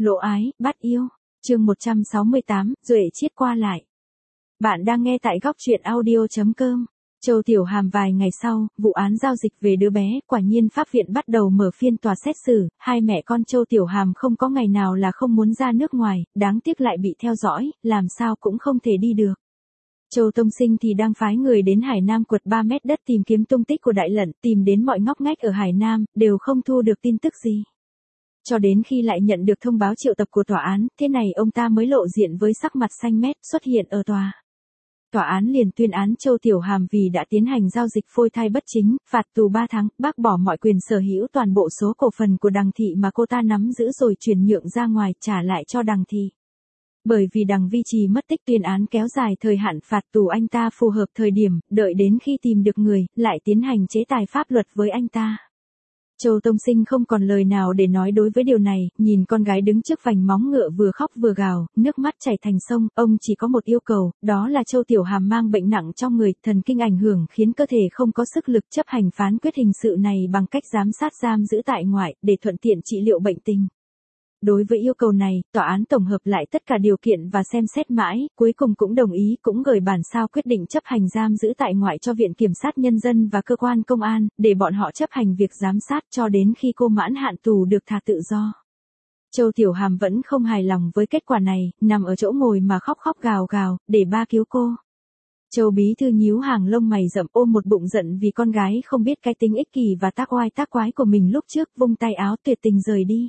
Lộ ái, bắt yêu. Chương 168, Duệ Chiết qua lại. Bạn đang nghe tại góc truyện audio.com. Châu Tiểu Hàm vài ngày sau, vụ án giao dịch về đứa bé, quả nhiên pháp viện bắt đầu mở phiên tòa xét xử, hai mẹ con Châu Tiểu Hàm không có ngày nào là không muốn ra nước ngoài, đáng tiếc lại bị theo dõi, làm sao cũng không thể đi được. Châu Tông Sinh thì đang phái người đến Hải Nam quật 3 mét đất tìm kiếm tung tích của Đại Lận, tìm đến mọi ngóc ngách ở Hải Nam, đều không thu được tin tức gì. Cho đến khi lại nhận được thông báo triệu tập của tòa án, thế này ông ta mới lộ diện với sắc mặt xanh mét xuất hiện ở tòa. Tòa án liền tuyên án Châu Tiểu Hàm vì đã tiến hành giao dịch phôi thai bất chính, phạt tù 3 tháng, bác bỏ mọi quyền sở hữu toàn bộ số cổ phần của Đằng Thị mà cô ta nắm giữ rồi chuyển nhượng ra ngoài trả lại cho Đằng Thị. Bởi vì Đằng Vi Trì mất tích, tuyên án kéo dài thời hạn phạt tù anh ta phù hợp thời điểm, đợi đến khi tìm được người, lại tiến hành chế tài pháp luật với anh ta. Châu Tông Sinh không còn lời nào để nói đối với điều này, nhìn con gái đứng trước vành móng ngựa vừa khóc vừa gào, nước mắt chảy thành sông, ông chỉ có một yêu cầu, đó là Châu Tiểu Hàm mang bệnh nặng trong người, thần kinh ảnh hưởng khiến cơ thể không có sức lực chấp hành phán quyết hình sự này bằng cách giám sát giam giữ tại ngoại, để thuận tiện trị liệu bệnh tình. Đối với yêu cầu này, tòa án tổng hợp lại tất cả điều kiện và xem xét mãi, cuối cùng cũng đồng ý, cũng gửi bản sao quyết định chấp hành giam giữ tại ngoại cho Viện Kiểm sát Nhân dân và cơ quan công an, để bọn họ chấp hành việc giám sát cho đến khi cô mãn hạn tù được thả tự do. Châu Tiểu Hàm vẫn không hài lòng với kết quả này, nằm ở chỗ ngồi mà khóc gào gào, để ba cứu cô. Châu Bí Thư nhíu hàng lông mày rậm, ôm một bụng giận vì con gái không biết cái tính ích kỷ và tác oai tác quái của mình lúc trước, vung tay áo tuyệt tình rời đi.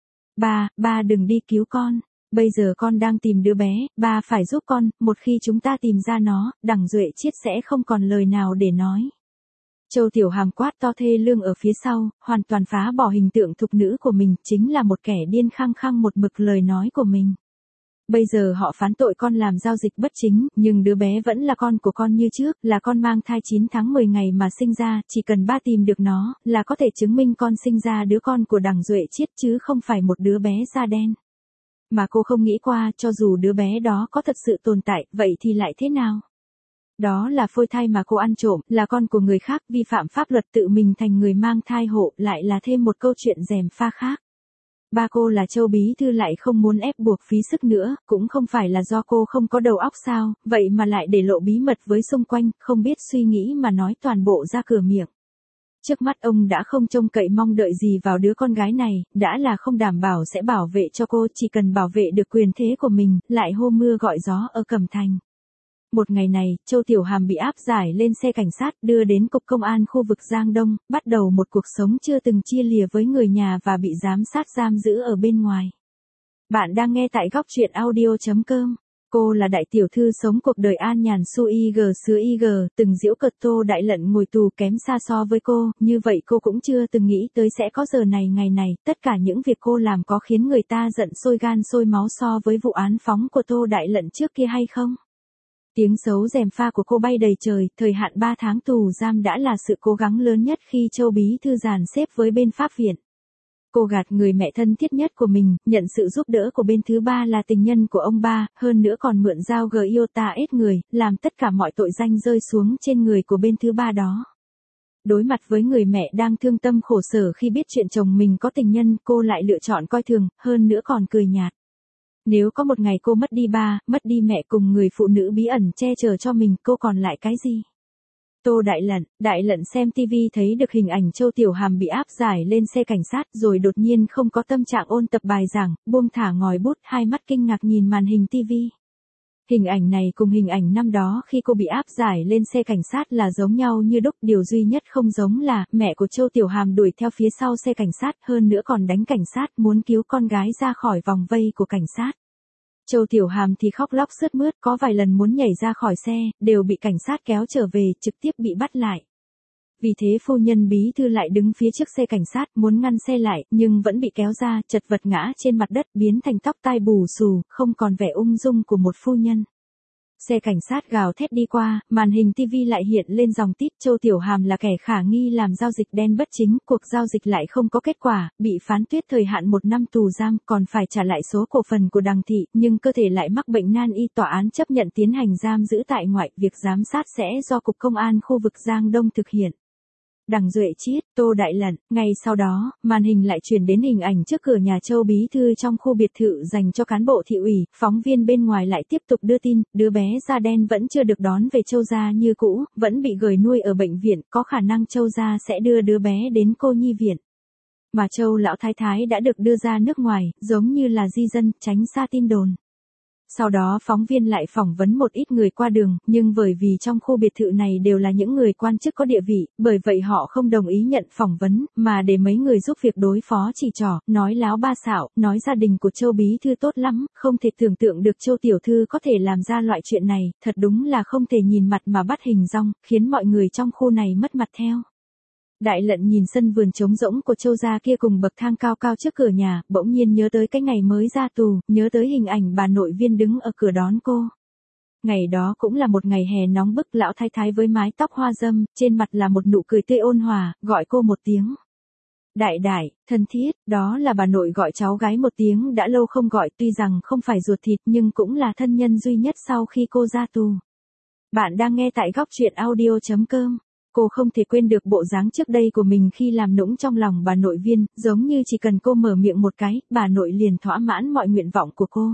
Ba đừng đi cứu con, bây giờ con đang tìm đứa bé, ba phải giúp con, một khi chúng ta tìm ra nó, Đằng Duệ Chiết sẽ không còn lời nào để nói. Châu Tiểu Hàm quát to thê lương ở phía sau, hoàn toàn phá bỏ hình tượng thục nữ của mình, chính là một kẻ điên khăng khăng một mực lời nói của mình. Bây giờ họ phán tội con làm giao dịch bất chính, nhưng đứa bé vẫn là con của con như trước, là con mang thai 9 tháng 10 ngày mà sinh ra, chỉ cần ba tìm được nó, là có thể chứng minh con sinh ra đứa con của Đằng Duệ Chiết chứ không phải một đứa bé da đen. Mà cô không nghĩ qua, cho dù đứa bé đó có thật sự tồn tại, vậy thì lại thế nào? Đó là phôi thai mà cô ăn trộm, là con của người khác, vi phạm pháp luật, tự mình thành người mang thai hộ, lại là thêm một câu chuyện gièm pha khác. Ba cô là Châu Bí Thư lại không muốn ép buộc phí sức nữa, cũng không phải là do cô không có đầu óc sao, vậy mà lại để lộ bí mật với xung quanh, không biết suy nghĩ mà nói toàn bộ ra cửa miệng. Trước mắt ông đã không trông cậy mong đợi gì vào đứa con gái này, đã là không đảm bảo sẽ bảo vệ cho cô, chỉ cần bảo vệ được quyền thế của mình, lại hô mưa gọi gió ở Cẩm Thành. Một ngày này, Châu Tiểu Hàm bị áp giải lên xe cảnh sát đưa đến Cục Công an khu vực Giang Đông, bắt đầu một cuộc sống chưa từng chia lìa với người nhà và bị giám sát giam giữ ở bên ngoài. Bạn đang nghe tại góc truyện audio.com. Cô là đại tiểu thư sống cuộc đời an nhàn su y xứ y, từng giễu cợt Tô Đại Lận ngồi tù kém xa so với cô, như vậy cô cũng chưa từng nghĩ tới sẽ có giờ này ngày này, tất cả những việc cô làm có khiến người ta giận sôi gan sôi máu so với vụ án phóng của Tô Đại Lận trước kia hay không? Tiếng xấu gièm pha của cô bay đầy trời, thời hạn 3 tháng tù giam đã là sự cố gắng lớn nhất khi Châu Bí Thư dàn xếp với bên pháp viện. Cô gạt người mẹ thân thiết nhất của mình, nhận sự giúp đỡ của bên thứ ba là tình nhân của ông ba, hơn nữa còn mượn dao Iota ết người, làm tất cả mọi tội danh rơi xuống trên người của bên thứ ba đó. Đối mặt với người mẹ đang thương tâm khổ sở khi biết chuyện chồng mình có tình nhân, cô lại lựa chọn coi thường, hơn nữa còn cười nhạt. Nếu có một ngày cô mất đi ba, mất đi mẹ cùng người phụ nữ bí ẩn che chở cho mình, cô còn lại cái gì? Tô Đại Lận xem TV thấy được hình ảnh Châu Tiểu Hàm bị áp giải lên xe cảnh sát rồi đột nhiên không có tâm trạng ôn tập bài giảng, buông thả ngòi bút, hai mắt kinh ngạc nhìn màn hình TV. Hình ảnh này cùng hình ảnh năm đó khi cô bị áp giải lên xe cảnh sát là giống nhau như đúc, điều duy nhất không giống là mẹ của Châu Tiểu Hàm đuổi theo phía sau xe cảnh sát, hơn nữa còn đánh cảnh sát muốn cứu con gái ra khỏi vòng vây của cảnh sát. Châu Tiểu Hàm thì khóc lóc sướt mướt, có vài lần muốn nhảy ra khỏi xe, đều bị cảnh sát kéo trở về, trực tiếp bị bắt lại. Vì thế phu nhân Bí Thư lại đứng phía trước xe cảnh sát, muốn ngăn xe lại, nhưng vẫn bị kéo ra, chật vật ngã trên mặt đất, biến thành tóc tai bù xù, không còn vẻ ung dung của một phu nhân. Xe cảnh sát gào thét đi qua, màn hình TV lại hiện lên dòng tít Châu Tiểu Hàm là kẻ khả nghi làm giao dịch đen bất chính, cuộc giao dịch lại không có kết quả, bị phán tuyết thời hạn 1 năm tù giam, còn phải trả lại số cổ phần của Đằng Thị, nhưng cơ thể lại mắc bệnh nan y, tòa án chấp nhận tiến hành giam giữ tại ngoại, việc giám sát sẽ do Cục Công an khu vực Giang Đông thực hiện. Đằng Duệ Chiết, Tô Đại Lận, ngay sau đó, màn hình lại chuyển đến hình ảnh trước cửa nhà Châu bí thư trong khu biệt thự dành cho cán bộ thị ủy, phóng viên bên ngoài lại tiếp tục đưa tin, đứa bé da đen vẫn chưa được đón về Châu gia như cũ, vẫn bị gửi nuôi ở bệnh viện, có khả năng Châu gia sẽ đưa đứa bé đến cô nhi viện. Mà Châu lão thái thái đã được đưa ra nước ngoài, giống như là di dân, tránh xa tin đồn. Sau đó phóng viên lại phỏng vấn một ít người qua đường, nhưng bởi vì trong khu biệt thự này đều là những người quan chức có địa vị, bởi vậy họ không đồng ý nhận phỏng vấn, mà để mấy người giúp việc đối phó chỉ trỏ, nói láo ba xạo, nói gia đình của Châu bí thư tốt lắm, không thể tưởng tượng được Châu tiểu thư có thể làm ra loại chuyện này, thật đúng là không thể nhìn mặt mà bắt hình dong, khiến mọi người trong khu này mất mặt theo. Đại Lận nhìn sân vườn trống rỗng của Châu gia kia cùng bậc thang cao cao trước cửa nhà, bỗng nhiên nhớ tới cái ngày mới ra tù, nhớ tới hình ảnh bà nội viên đứng ở cửa đón cô. Ngày đó cũng là một ngày hè nóng bức, lão thái thái với mái tóc hoa râm, trên mặt là một nụ cười tươi ôn hòa, gọi cô một tiếng. Đại đại, thân thiết, đó là bà nội gọi cháu gái một tiếng đã lâu không gọi, tuy rằng không phải ruột thịt nhưng cũng là thân nhân duy nhất sau khi cô ra tù. Bạn đang nghe tại góc truyện audio.com. Cô không thể quên được bộ dáng trước đây của mình khi làm nũng trong lòng bà nội viên, giống như chỉ cần cô mở miệng một cái, bà nội liền thỏa mãn mọi nguyện vọng của cô.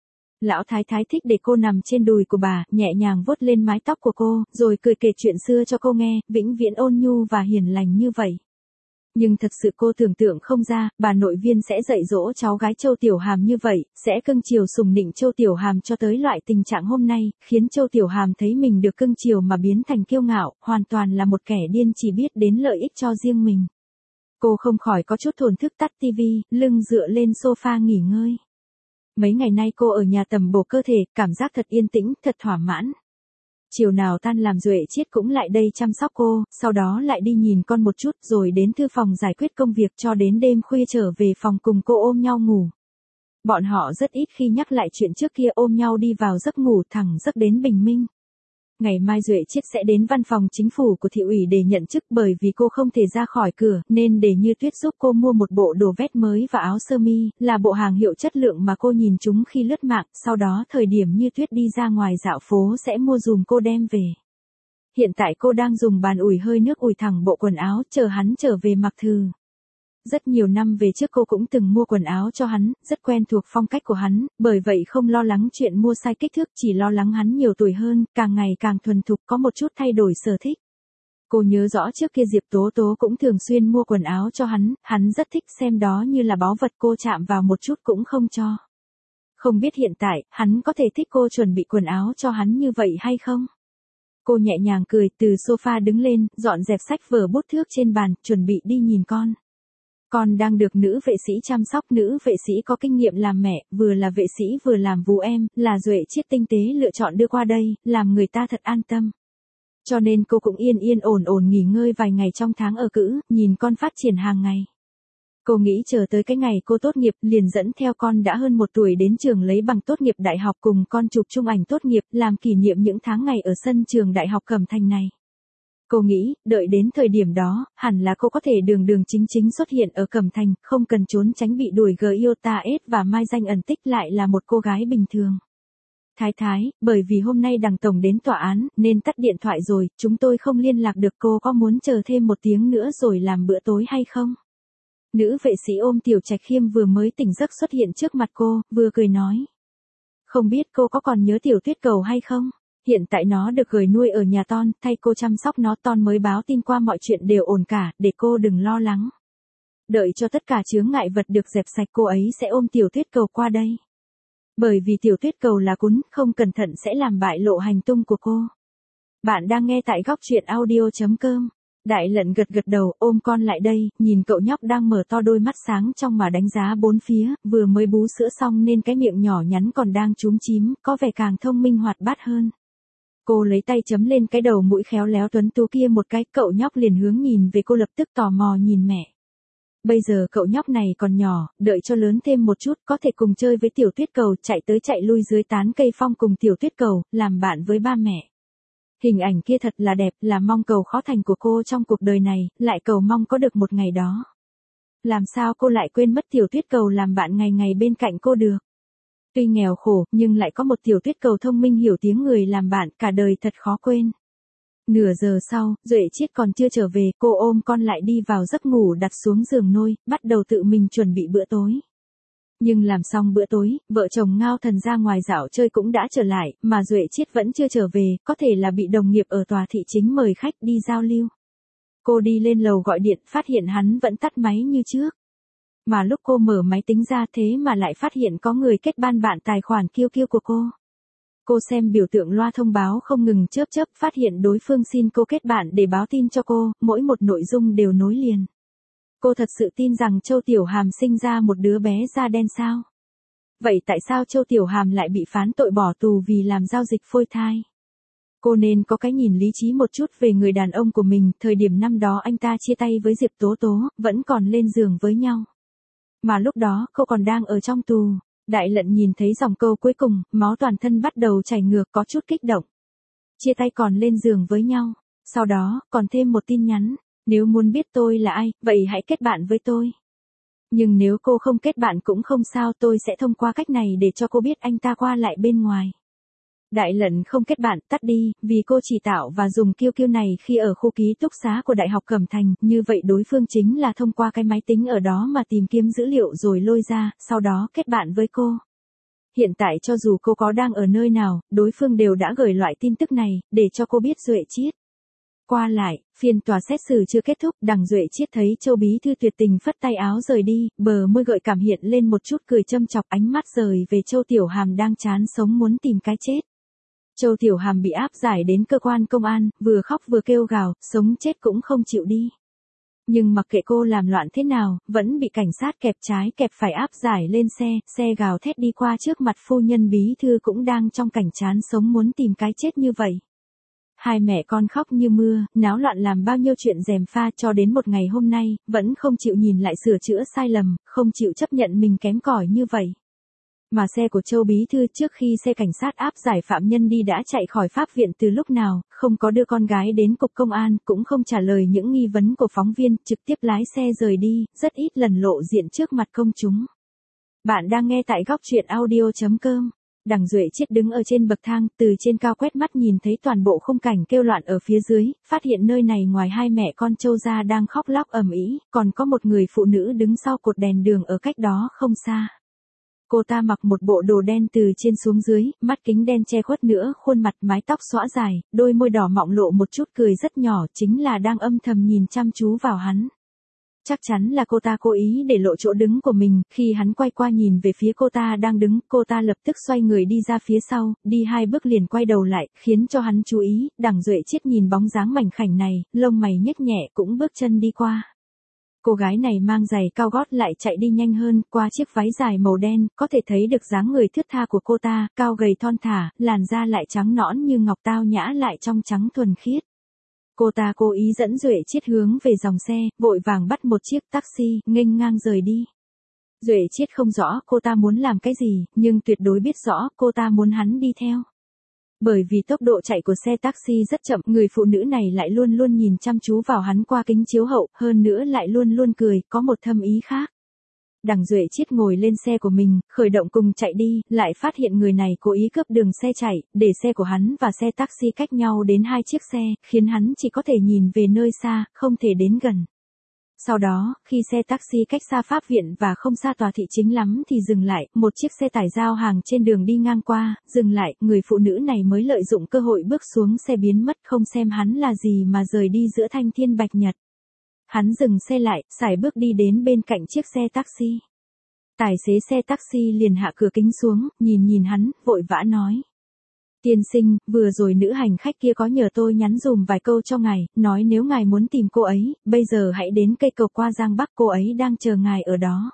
Lão thái thái thích để cô nằm trên đùi của bà, nhẹ nhàng vuốt lên mái tóc của cô, rồi cười kể chuyện xưa cho cô nghe, vĩnh viễn ôn nhu và hiền lành như vậy. Nhưng thật sự cô tưởng tượng không ra, bà nội viên sẽ dạy dỗ cháu gái Châu Tiểu Hàm như vậy, sẽ cưng chiều sủng nịnh Châu Tiểu Hàm cho tới loại tình trạng hôm nay, khiến Châu Tiểu Hàm thấy mình được cưng chiều mà biến thành kiêu ngạo, hoàn toàn là một kẻ điên chỉ biết đến lợi ích cho riêng mình. Cô không khỏi có chút thổn thức tắt tivi, lưng dựa lên sofa nghỉ ngơi. Mấy ngày nay cô ở nhà tầm bổ cơ thể, cảm giác thật yên tĩnh, thật thỏa mãn. Chiều nào tan làm Duệ Chiết cũng lại đây chăm sóc cô, sau đó lại đi nhìn con một chút rồi đến thư phòng giải quyết công việc cho đến đêm khuya trở về phòng cùng cô ôm nhau ngủ. Bọn họ rất ít khi nhắc lại chuyện trước kia, ôm nhau đi vào giấc ngủ thẳng giấc đến bình minh. Ngày mai Duệ Chiết sẽ đến văn phòng chính phủ của thị ủy để nhận chức, bởi vì cô không thể ra khỏi cửa, nên để Như Tuyết giúp cô mua một bộ đồ vest mới và áo sơ mi, là bộ hàng hiệu chất lượng mà cô nhìn chúng khi lướt mạng, sau đó thời điểm Như Tuyết đi ra ngoài dạo phố sẽ mua dùm cô đem về. Hiện tại cô đang dùng bàn ủi hơi nước ủi thẳng bộ quần áo, chờ hắn trở về mặc thử. Rất nhiều năm về trước cô cũng từng mua quần áo cho hắn, rất quen thuộc phong cách của hắn, bởi vậy không lo lắng chuyện mua sai kích thước, chỉ lo lắng hắn nhiều tuổi hơn, càng ngày càng thuần thục, có một chút thay đổi sở thích. Cô nhớ rõ trước kia Diệp Tố Tố cũng thường xuyên mua quần áo cho hắn rất thích xem đó như là báu vật, cô chạm vào một chút cũng không cho. Không biết hiện tại, hắn có thể thích cô chuẩn bị quần áo cho hắn như vậy hay không? Cô nhẹ nhàng cười, từ sofa đứng lên, dọn dẹp sách vở bút thước trên bàn, chuẩn bị đi nhìn con. Con đang được nữ vệ sĩ chăm sóc, nữ vệ sĩ có kinh nghiệm làm mẹ, vừa là vệ sĩ vừa làm vú em, là Duệ Chiết tinh tế lựa chọn đưa qua đây, làm người ta thật an tâm. Cho nên cô cũng yên yên ổn ổn nghỉ ngơi vài ngày trong tháng ở cữ, nhìn con phát triển hàng ngày. Cô nghĩ chờ tới cái ngày cô tốt nghiệp, liền dẫn theo con đã hơn 1 tuổi đến trường lấy bằng tốt nghiệp đại học, cùng con chụp chung ảnh tốt nghiệp, làm kỷ niệm những tháng ngày ở sân trường đại học Cẩm Thành này. Cô nghĩ, đợi đến thời điểm đó, hẳn là cô có thể đường đường chính chính xuất hiện ở Cẩm Thành, không cần trốn tránh bị đuổi Giota S và mai danh ẩn tích, lại là một cô gái bình thường. Thái thái, bởi vì hôm nay đằng tổng đến tòa án, nên tắt điện thoại rồi, chúng tôi không liên lạc được, cô có muốn chờ thêm 1 tiếng nữa rồi làm bữa tối hay không? Nữ vệ sĩ ôm Tiểu Trạch Khiêm vừa mới tỉnh giấc xuất hiện trước mặt cô, vừa cười nói. Không biết cô có còn nhớ Tiểu Tuyết Cầu hay không? Hiện tại nó được gửi nuôi ở nhà Ton, thay cô chăm sóc nó, Ton mới báo tin qua mọi chuyện đều ổn cả, để cô đừng lo lắng. Đợi cho tất cả chướng ngại vật được dẹp sạch, cô ấy sẽ ôm Tiểu Tuyết Cầu qua đây. Bởi vì Tiểu Tuyết Cầu là cún, không cẩn thận sẽ làm bại lộ hành tung của cô. Bạn đang nghe tại góc truyện audio.com. Đại Lận gật gật đầu, ôm con lại đây, nhìn cậu nhóc đang mở to đôi mắt sáng trong mà đánh giá bốn phía, vừa mới bú sữa xong nên cái miệng nhỏ nhắn còn đang chúm chím, có vẻ càng thông minh hoạt bát hơn. Cô lấy tay chấm lên cái đầu mũi khéo léo tuấn tú kia một cái, cậu nhóc liền hướng nhìn về cô, lập tức tò mò nhìn mẹ. Bây giờ cậu nhóc này còn nhỏ, đợi cho lớn thêm một chút, có thể cùng chơi với Tiểu Tuyết Cầu, chạy tới chạy lui dưới tán cây phong cùng Tiểu Tuyết Cầu, làm bạn với ba mẹ. Hình ảnh kia thật là đẹp, là mong cầu khó thành của cô trong cuộc đời này, lại cầu mong có được một ngày đó. Làm sao cô lại quên mất Tiểu Tuyết Cầu làm bạn ngày ngày bên cạnh cô được? Tuy nghèo khổ, nhưng lại có một Tiểu Tuyết Cầu thông minh hiểu tiếng người làm bạn, cả đời thật khó quên. Nửa giờ sau, Duệ Chiết còn chưa trở về, cô ôm con lại đi vào giấc ngủ đặt xuống giường nôi, bắt đầu tự mình chuẩn bị bữa tối. Nhưng làm xong bữa tối, vợ chồng Ngao Thần ra ngoài dạo chơi cũng đã trở lại, mà Duệ Chiết vẫn chưa trở về, có thể là bị đồng nghiệp ở tòa thị chính mời khách đi giao lưu. Cô đi lên lầu gọi điện, phát hiện hắn vẫn tắt máy như trước. Mà lúc cô mở máy tính ra thế mà lại phát hiện có người kết ban bạn tài khoản QQ của cô. Cô xem biểu tượng loa thông báo không ngừng chớp chớp, phát hiện đối phương xin cô kết bạn để báo tin cho cô, mỗi một nội dung đều nối liền. Cô thật sự tin rằng Châu Tiểu Hàm sinh ra một đứa bé da đen sao? Vậy tại sao Châu Tiểu Hàm lại bị phán tội bỏ tù vì làm giao dịch phôi thai? Cô nên có cái nhìn lý trí một chút về người đàn ông của mình, thời điểm năm đó anh ta chia tay với Diệp Tố Tố, vẫn còn lên giường với nhau. Mà lúc đó cô còn đang ở trong tù. Đại Lận nhìn thấy dòng câu cuối cùng, máu toàn thân bắt đầu chảy ngược, có chút kích động. Chia tay còn lên giường với nhau. Sau đó, còn thêm một tin nhắn. Nếu muốn biết tôi là ai, vậy hãy kết bạn với tôi. Nhưng nếu cô không kết bạn cũng không sao, tôi sẽ thông qua cách này để cho cô biết anh ta qua lại bên ngoài. Đại Lận không kết bạn, tắt đi, vì cô chỉ tạo và dùng QQ này khi ở khu ký túc xá của Đại học Cẩm Thành, như vậy đối phương chính là thông qua cái máy tính ở đó mà tìm kiếm dữ liệu rồi lôi ra, sau đó kết bạn với cô. Hiện tại cho dù cô có đang ở nơi nào, đối phương đều đã gửi loại tin tức này, để cho cô biết Duệ Chiết. Qua lại, phiên tòa xét xử chưa kết thúc, đằng Duệ Chiết thấy Châu Bí Thư tuyệt tình phất tay áo rời đi, bờ môi gợi cảm hiện lên một chút cười châm chọc, ánh mắt rời về Châu Tiểu Hàm đang chán sống muốn tìm cái chết. Châu Tiểu Hàm bị áp giải đến cơ quan công an, vừa khóc vừa kêu gào, sống chết cũng không chịu đi. Nhưng mặc kệ cô làm loạn thế nào, vẫn bị cảnh sát kẹp trái kẹp phải áp giải lên xe gào thét đi qua trước mặt phu nhân bí thư cũng đang trong cảnh chán sống muốn tìm cái chết như vậy. Hai mẹ con khóc như mưa, náo loạn làm bao nhiêu chuyện gièm pha cho đến một ngày hôm nay, vẫn không chịu nhìn lại sửa chữa sai lầm, không chịu chấp nhận mình kém cỏi như vậy. Mà xe của Châu Bí Thư trước khi xe cảnh sát áp giải phạm nhân đi đã chạy khỏi pháp viện từ lúc nào, không có đưa con gái đến cục công an, cũng không trả lời những nghi vấn của phóng viên, trực tiếp lái xe rời đi, rất ít lần lộ diện trước mặt công chúng. Bạn đang nghe tại góc truyện audio.com. Đằng Duệ Chiết đứng ở trên bậc thang, từ trên cao quét mắt nhìn thấy toàn bộ khung cảnh kêu loạn ở phía dưới, phát hiện nơi này ngoài hai mẹ con Châu ra đang khóc lóc ầm ĩ, còn có một người phụ nữ đứng sau cột đèn đường ở cách đó không xa. Cô ta mặc một bộ đồ đen từ trên xuống dưới, mắt kính đen che khuất nửa khuôn mặt, mái tóc xõa dài, đôi môi đỏ mọng lộ một chút cười rất nhỏ, chính là đang âm thầm nhìn chăm chú vào hắn. Chắc chắn là cô ta cố ý để lộ chỗ đứng của mình, khi hắn quay qua nhìn về phía cô ta đang đứng, cô ta lập tức xoay người đi ra phía sau, đi 2 bước liền quay đầu lại, khiến cho hắn chú ý, đằng Duệ Chiết nhìn bóng dáng mảnh khảnh này, lông mày nhếch nhẹ cũng bước chân đi qua. Cô gái này mang giày cao gót lại chạy đi nhanh hơn, qua chiếc váy dài màu đen, có thể thấy được dáng người thướt tha của cô ta, cao gầy thon thả, làn da lại trắng nõn như ngọc, tao nhã lại trong trắng thuần khiết. Cô ta cố ý dẫn Duệ Chiết hướng về dòng xe, vội vàng bắt một chiếc taxi, nghênh ngang rời đi. Duệ Chiết không rõ cô ta muốn làm cái gì, nhưng tuyệt đối biết rõ cô ta muốn hắn đi theo. Bởi vì tốc độ chạy của xe taxi rất chậm, người phụ nữ này lại luôn luôn nhìn chăm chú vào hắn qua kính chiếu hậu, hơn nữa lại luôn luôn cười, có một thâm ý khác. Đằng Duệ Chiết ngồi lên xe của mình, khởi động cùng chạy đi, lại phát hiện người này cố ý cướp đường xe chạy, để xe của hắn và xe taxi cách nhau đến 2 chiếc xe, khiến hắn chỉ có thể nhìn về nơi xa, không thể đến gần. Sau đó, khi xe taxi cách xa pháp viện và không xa tòa thị chính lắm thì dừng lại, một chiếc xe tải giao hàng trên đường đi ngang qua, dừng lại, người phụ nữ này mới lợi dụng cơ hội bước xuống xe biến mất, không xem hắn là gì mà rời đi giữa thanh thiên bạch nhật. Hắn dừng xe lại, sải bước đi đến bên cạnh chiếc xe taxi. Tài xế xe taxi liền hạ cửa kính xuống, nhìn hắn, vội vã nói. Tiên sinh, vừa rồi nữ hành khách kia có nhờ tôi nhắn dùm vài câu cho ngài, nói nếu ngài muốn tìm cô ấy, bây giờ hãy đến cây cầu qua Giang Bắc, cô ấy đang chờ ngài ở đó.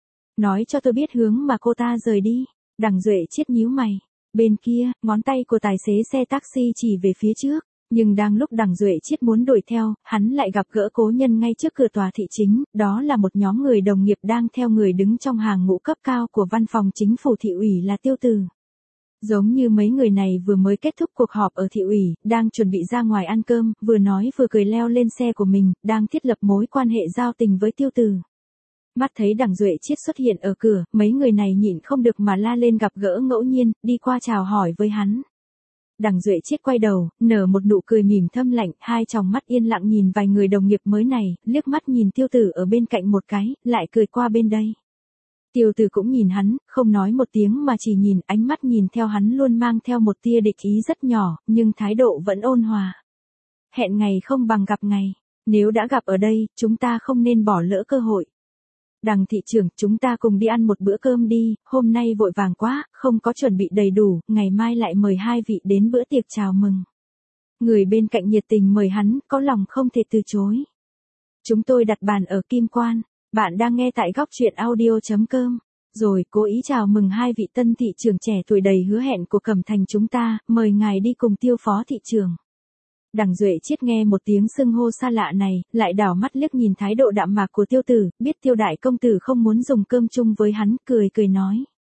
Nói cho tôi biết hướng mà cô ta rời đi. Đằng Duệ Chiết nhíu mày. Bên kia, ngón tay của tài xế xe taxi chỉ về phía trước. Nhưng đang lúc đằng Duệ Chiết muốn đuổi theo, hắn lại gặp gỡ cố nhân ngay trước cửa tòa thị chính, đó là một nhóm người đồng nghiệp đang theo người đứng trong hàng ngũ cấp cao của văn phòng chính phủ thị ủy là Tiêu Từ. Giống như mấy người này vừa mới kết thúc cuộc họp ở thị ủy, đang chuẩn bị ra ngoài ăn cơm, vừa nói vừa cười leo lên xe của mình, đang thiết lập mối quan hệ giao tình với Tiêu Từ. Mắt thấy đằng Duệ Chiết xuất hiện ở cửa, mấy người này nhịn không được mà la lên gặp gỡ ngẫu nhiên, đi qua chào hỏi với hắn. Đằng Duệ Chiết quay đầu, nở một nụ cười mỉm thâm lạnh, hai tròng mắt yên lặng nhìn vài người đồng nghiệp mới này, liếc mắt nhìn Tiêu Tử ở bên cạnh một cái, lại cười qua bên đây. Tiêu Tử cũng nhìn hắn, không nói một tiếng mà chỉ nhìn, ánh mắt nhìn theo hắn luôn mang theo một tia địch ý rất nhỏ, nhưng thái độ vẫn ôn hòa. Hẹn ngày không bằng gặp ngày, nếu đã gặp ở đây, chúng ta không nên bỏ lỡ cơ hội. Đằng thị trưởng, chúng ta cùng đi ăn một bữa cơm đi, hôm nay vội vàng quá, không có chuẩn bị đầy đủ, ngày mai lại mời hai vị đến bữa tiệc chào mừng. Người bên cạnh nhiệt tình mời hắn, có lòng không thể từ chối. Chúng tôi đặt bàn ở Kim Quan, bạn đang nghe tại góc truyện audio.com. Rồi cố ý chào mừng hai vị tân thị trưởng trẻ tuổi đầy hứa hẹn của Cẩm Thành chúng ta, mời ngài đi cùng Tiêu phó thị trưởng. Đằng Duệ Chiết nghe một tiếng xưng hô xa lạ này, lại đảo mắt liếc nhìn thái độ đạm mạc của Tiêu Tử, biết Tiêu đại công tử không muốn dùng cơm chung với hắn, cười nói.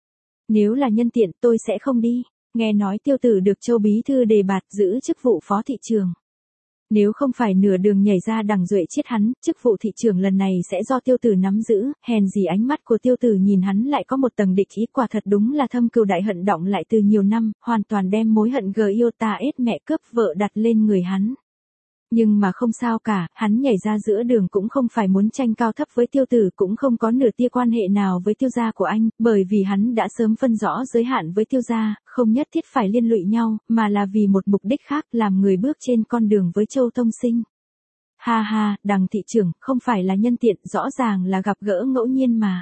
Nếu là nhân tiện tôi sẽ không đi, nghe nói Tiêu Tử được Châu bí thư đề bạt giữ chức vụ phó thị trưởng. Nếu không phải nửa đường nhảy ra Đằng Duệ Chiết hắn, chức vụ thị trưởng lần này sẽ do Tiêu Tử nắm giữ, hèn gì ánh mắt của Tiêu Tử nhìn hắn lại có một tầng địch ý, quả thật đúng là thâm cừu đại hận đọng lại từ nhiều năm, hoàn toàn đem mối hận Giota mẹ cướp vợ đặt lên người hắn. Nhưng mà không sao cả, hắn nhảy ra giữa đường cũng không phải muốn tranh cao thấp với Tiêu Tử, cũng không có nửa tia quan hệ nào với Tiêu gia của anh, bởi vì hắn đã sớm phân rõ giới hạn với Tiêu gia, không nhất thiết phải liên lụy nhau, mà là vì một mục đích khác, làm người bước trên con đường với Châu Tông Sinh. Ha ha, Đằng thị trưởng, không phải là nhân tiện, rõ ràng là gặp gỡ ngẫu nhiên mà.